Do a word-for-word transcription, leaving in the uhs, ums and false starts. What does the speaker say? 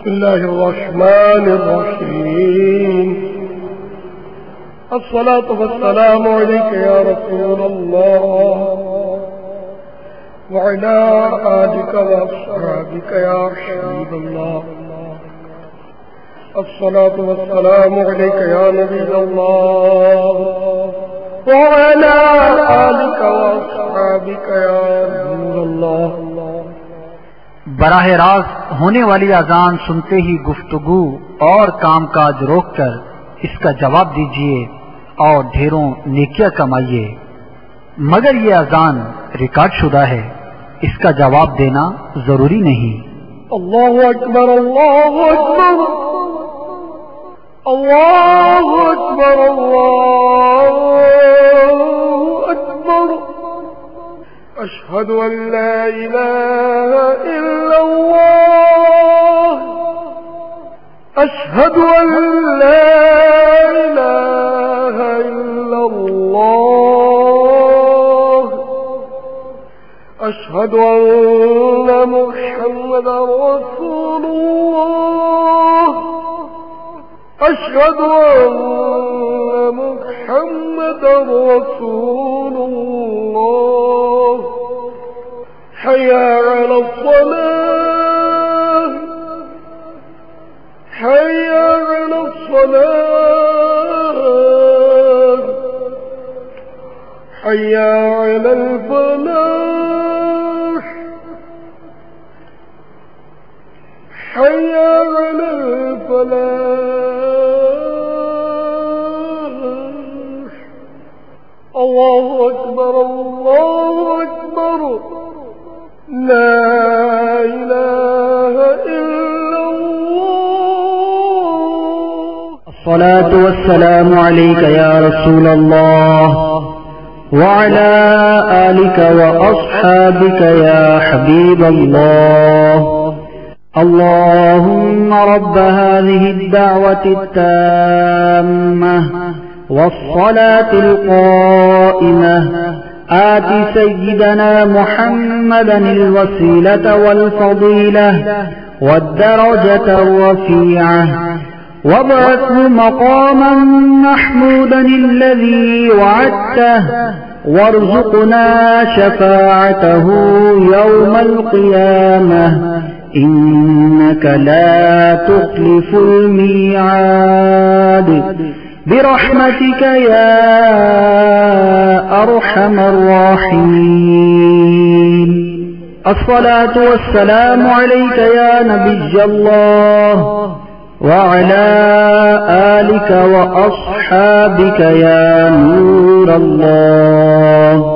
بسم الله الرحمن الرحيم. الصلاة والسلام عليك يا رسول الله وعلى آلك وأصحابك يا حبيب الله. الصلاة والسلام عليك يا نبي الله وعلى آلك وأصحابك يا نور الله. براہ راست ہونے والی اذان سنتے ہی گفتگو اور کام کاج روک کر اس کا جواب دیجیے اور ڈھیروں نیکیاں کمائیے. مگر یہ اذان ریکارڈ شدہ ہے، اس کا جواب دینا ضروری نہیں. اللہ اکبر اللہ اکبر اللہ اکبر اللہ اکبر. اشہد ان لا الہ الا اللہ اشہد ان لا الہ الا اللہ اشہد ان محمدا رسول اللہ اشہد ان محمدا رسول اللہ. حي على الصلاة حي على الصلاة حي على الفلاح حي على الفلاح. الله أكبر الله أكبر لا إله إلا الله. الصلاة والسلام عليك يا رسول الله وعلى آلك وأصحابك يا حبيب الله. اللهم رب هذه الدعوة التامة والصلاة القائمة آت سيدنا محمدا الوسيلة والفضيلة والدرجة الرفيعة وابعثه مقاما محمودا الذي وعدته وارزقنا شفاعته يوم القيامة إنك لا تخلف الميعاد برحمتك يا أرحم الراحمين. الصلاة والسلام عليك يا نبي الله وعلى آلك وأصحابك يا نور الله.